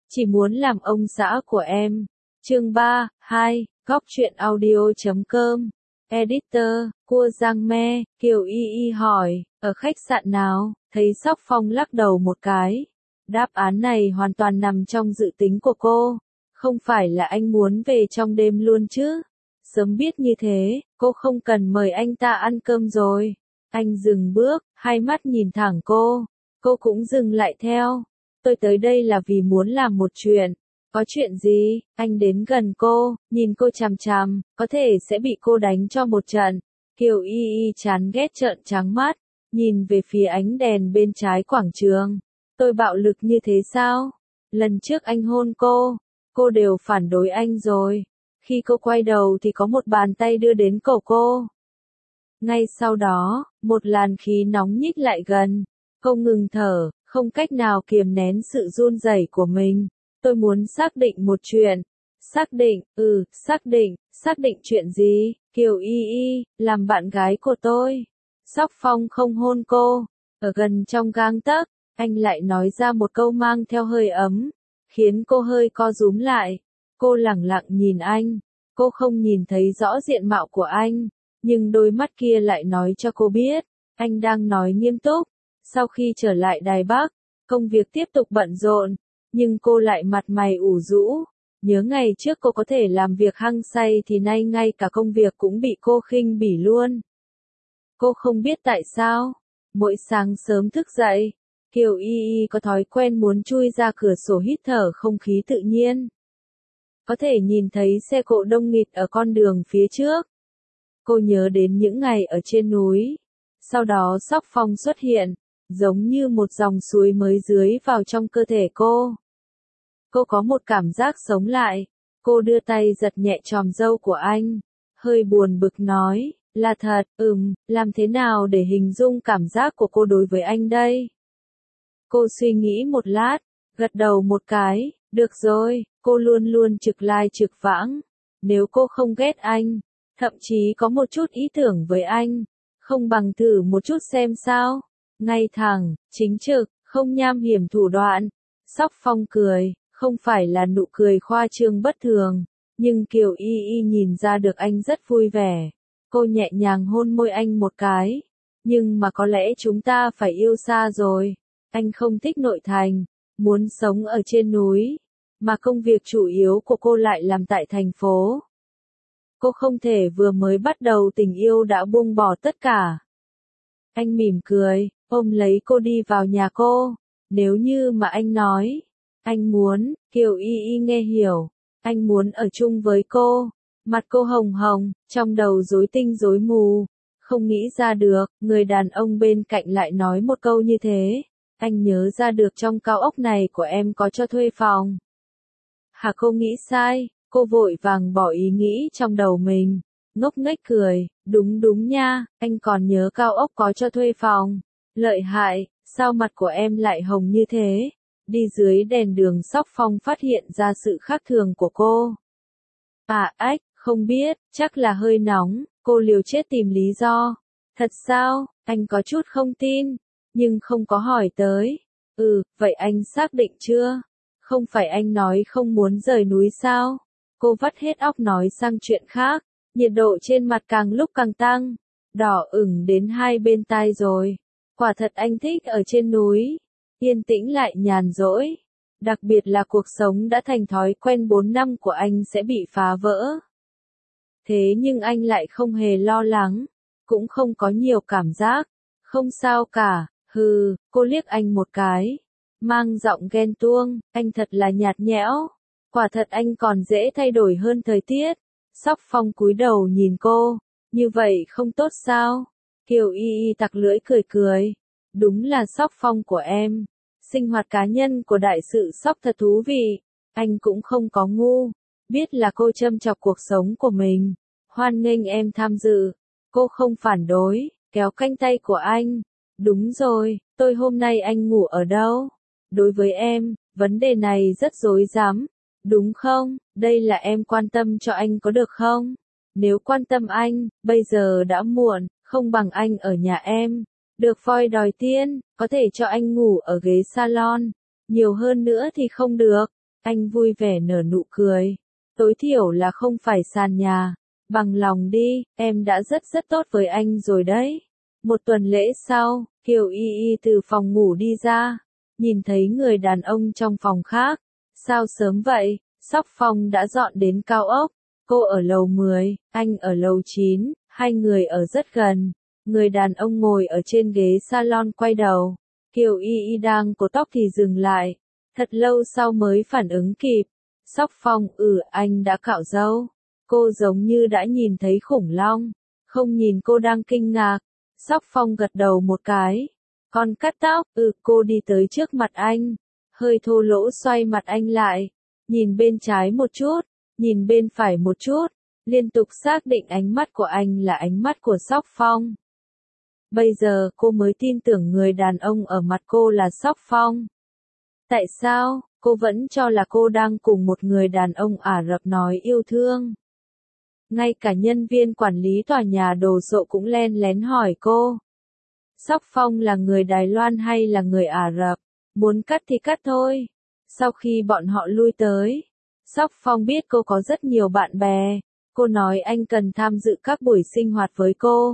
Chỉ muốn làm ông xã của em. Chương 3, 2, Góc truyện audio.com. Editor, Cua Giang Me, Kiều Y Y hỏi, ở khách sạn nào? Thấy Sóc Phong lắc đầu một cái. Đáp án này hoàn toàn nằm trong dự tính của cô. Không phải là anh muốn về trong đêm luôn chứ? Sớm biết như thế, cô không cần mời anh ta ăn cơm rồi. Anh dừng bước, hai mắt nhìn thẳng cô. Cô cũng dừng lại theo. Tôi tới đây là vì muốn làm một chuyện. Có chuyện gì? Anh đến gần cô, nhìn cô chằm chằm, có thể sẽ bị cô đánh cho một trận. Kiều Y Y chán ghét trợn trắng mắt, nhìn về phía ánh đèn bên trái quảng trường. Tôi bạo lực như thế sao? Lần trước anh hôn cô đều phản đối anh rồi. Khi cô quay đầu thì có một bàn tay đưa đến cổ cô. Ngay sau đó, một làn khí nóng nhích lại gần. Cô ngừng thở, không cách nào kiềm nén sự run rẩy của mình. Tôi muốn xác định một chuyện. Xác định chuyện gì? Kiều Y Y, làm bạn gái của tôi. Sóc Phong không hôn cô. Ở gần trong gang tấc, anh lại nói ra một câu mang theo hơi ấm, khiến cô hơi co rúm lại. Cô lẳng lặng nhìn anh. Cô không nhìn thấy rõ diện mạo của anh, nhưng đôi mắt kia lại nói cho cô biết, anh đang nói nghiêm túc. Sau khi trở lại Đài Bắc, công việc tiếp tục bận rộn, nhưng cô lại mặt mày ủ rũ. Nhớ ngày trước cô có thể làm việc hăng say thì nay ngay cả công việc cũng bị cô khinh bỉ luôn. Cô không biết tại sao, mỗi sáng sớm thức dậy, Kiều Y Y có thói quen muốn chui ra cửa sổ hít thở không khí tự nhiên. Có thể nhìn thấy xe cộ đông nghịt ở con đường phía trước. Cô nhớ đến những ngày ở trên núi. Sau đó Sóc Phong xuất hiện, giống như một dòng suối mới dưới vào trong cơ thể cô. Cô có một cảm giác sống lại. Cô đưa tay giật nhẹ chòm râu của anh. Hơi buồn bực nói, là thật, làm thế nào để hình dung cảm giác của cô đối với anh đây? Cô suy nghĩ một lát, gật đầu một cái, được rồi, cô luôn luôn trực lai trực vãng. Nếu cô không ghét anh, thậm chí có một chút ý tưởng với anh, không bằng thử một chút xem sao. Ngay thẳng, chính trực, không nham hiểm thủ đoạn. Sóc Phong cười, không phải là nụ cười khoa trương bất thường, nhưng Kiều Y Y nhìn ra được anh rất vui vẻ. Cô nhẹ nhàng hôn môi anh một cái. Nhưng mà có lẽ chúng ta phải yêu xa rồi. Anh không thích nội thành, muốn sống ở trên núi, mà công việc chủ yếu của cô lại làm tại thành phố. Cô không thể vừa mới bắt đầu tình yêu đã buông bỏ tất cả. Anh mỉm cười, ôm lấy cô đi vào nhà cô. Nếu như mà anh nói, anh muốn, Kiều Y Y nghe hiểu, anh muốn ở chung với cô. Mặt cô hồng hồng, trong đầu rối tinh rối mù, không nghĩ ra được, người đàn ông bên cạnh lại nói một câu như thế. Anh nhớ ra được trong cao ốc này của em có cho thuê phòng. Hả, cô nghĩ sai? Cô vội vàng bỏ ý nghĩ trong đầu mình, ngốc nghếch cười, đúng nha, anh còn nhớ cao ốc có cho thuê phòng. Lợi hại, sao mặt của em lại hồng như thế? Đi dưới đèn đường Sóc Phong phát hiện ra sự khác thường của cô. Không biết, chắc là hơi nóng, cô liều chết tìm lý do. Thật sao? Anh có chút không tin, nhưng không có hỏi tới. Vậy anh xác định chưa? Không phải anh nói không muốn rời núi sao? Cô vắt hết óc nói sang chuyện khác, nhiệt độ trên mặt càng lúc càng tăng, đỏ ửng đến hai bên tai rồi. Quả thật anh thích ở trên núi, yên tĩnh lại nhàn rỗi. Đặc biệt là cuộc sống đã thành thói quen 4 năm của anh sẽ bị phá vỡ. Thế nhưng anh lại không hề lo lắng, cũng không có nhiều cảm giác. Không sao cả, cô liếc anh một cái, mang giọng ghen tuông, anh thật là nhạt nhẽo. Quả thật anh còn dễ thay đổi hơn thời tiết. Sóc Phong cúi đầu nhìn cô, như vậy không tốt sao? Kiều Y Y tặc lưỡi cười. Đúng là Sóc Phong của em. Sinh hoạt cá nhân của đại sự Sóc thật thú vị. Anh cũng không có ngu. Biết là cô châm chọc cuộc sống của mình. Hoan nghênh em tham dự. Cô không phản đối, kéo cánh tay của anh. Đúng rồi, tôi hôm nay anh ngủ ở đâu? Đối với em, vấn đề này rất rối rắm. Đúng không? Đây là em quan tâm cho anh có được không? Nếu quan tâm anh, bây giờ đã muộn, không bằng anh ở nhà em. Được voi đòi tiên, có thể cho anh ngủ ở ghế salon. Nhiều hơn nữa thì không được. Anh vui vẻ nở nụ cười. Tối thiểu là không phải sàn nhà. Bằng lòng đi, em đã rất tốt với anh rồi đấy. Một tuần lễ sau, Kiều Y Y từ phòng ngủ đi ra. Nhìn thấy người đàn ông trong phòng khác. Sao sớm vậy? Sóc Phong đã dọn đến cao ốc. Cô ở lầu 10, anh ở lầu 9, hai người ở rất gần. Người đàn ông ngồi ở trên ghế salon quay đầu. Kiều Y Y đang cột tóc thì dừng lại. Thật lâu sau mới phản ứng kịp. Sóc Phong, anh đã cạo râu. Cô giống như đã nhìn thấy khủng long. Không nhìn cô đang kinh ngạc. Sóc Phong gật đầu một cái. Con cắt tóc, cô đi tới trước mặt anh. Hơi thô lỗ xoay mặt anh lại. Nhìn bên trái một chút, nhìn bên phải một chút. Liên tục xác định ánh mắt của anh là ánh mắt của Sóc Phong. Bây giờ cô mới tin tưởng người đàn ông ở mặt cô là Sóc Phong. Tại sao, cô vẫn cho là cô đang cùng một người đàn ông Ả Rập nói yêu thương. Ngay cả nhân viên quản lý tòa nhà đồ sộ cũng len lén hỏi cô. Sóc Phong là người Đài Loan hay là người Ả Rập? Muốn cắt thì cắt thôi. Sau khi bọn họ lui tới, Sóc Phong biết cô có rất nhiều bạn bè. Cô nói anh cần tham dự các buổi sinh hoạt với cô.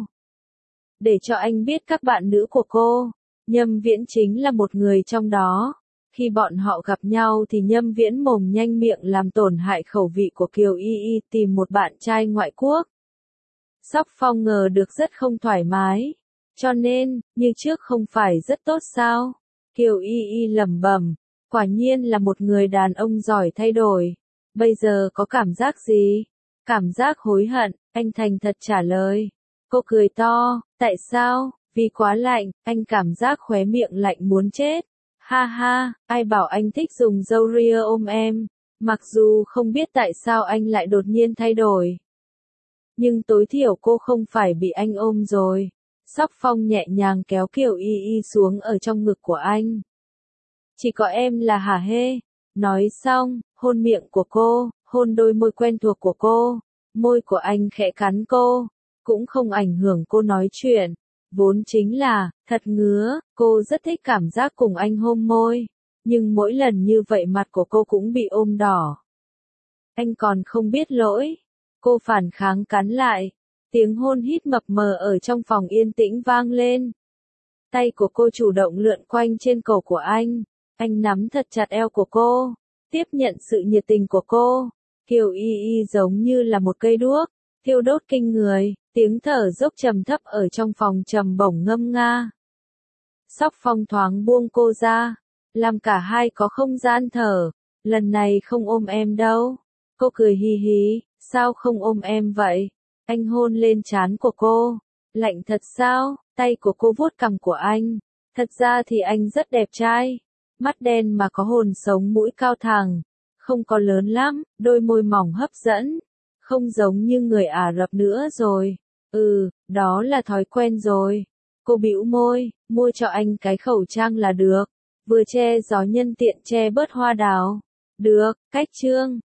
Để cho anh biết các bạn nữ của cô. Nhâm Viễn chính là một người trong đó. Khi bọn họ gặp nhau thì Nhâm Viễn mồm nhanh miệng làm tổn hại khẩu vị của Kiều Y Y tìm một bạn trai ngoại quốc. Sóc Phong ngờ được rất không thoải mái. Cho nên, như trước không phải rất tốt sao? Kiều Y Y lẩm bẩm, quả nhiên là một người đàn ông giỏi thay đổi. Bây giờ có cảm giác gì? Cảm giác hối hận, anh thành thật trả lời. Cô cười to, tại sao? Vì quá lạnh, anh cảm giác khóe miệng lạnh muốn chết. Ha ha, ai bảo anh thích dùng râu ria ôm em, mặc dù không biết tại sao anh lại đột nhiên thay đổi. Nhưng tối thiểu cô không phải bị anh ôm rồi. Sóc Phong nhẹ nhàng kéo Kiều Y Y xuống ở trong ngực của anh. Chỉ có em là hả hê? Nói xong, hôn miệng của cô, hôn đôi môi quen thuộc của cô. Môi của anh khẽ cắn cô, cũng không ảnh hưởng cô nói chuyện. Vốn chính là, thật ngứa, cô rất thích cảm giác cùng anh hôn môi. Nhưng mỗi lần như vậy mặt của cô cũng bị ôm đỏ. Anh còn không biết lỗi. Cô phản kháng cắn lại. Tiếng hôn hít mập mờ ở trong phòng yên tĩnh vang lên. Tay của cô chủ động lượn quanh trên cổ của anh. Anh nắm thật chặt eo của cô. Tiếp nhận sự nhiệt tình của cô. Kiều Y Y giống như là một cây đuốc. Thiêu đốt kinh người. Tiếng thở dốc trầm thấp ở trong phòng trầm bổng ngâm nga. Sóc Phong thoáng buông cô ra. Làm cả hai có không gian thở. Lần này không ôm em đâu. Cô cười hì hì. Sao không ôm em vậy? Anh hôn lên trán của cô. Lạnh thật sao? Tay của cô vuốt cằm của anh. Thật ra thì anh rất đẹp trai. Mắt đen mà có hồn sống, mũi cao thẳng. Không có lớn lắm, đôi môi mỏng hấp dẫn. Không giống như người Ả Rập nữa rồi. Đó là thói quen rồi. Cô bĩu môi, mua cho anh cái khẩu trang là được. Vừa che gió nhân tiện che bớt hoa đào. Được, cách chương.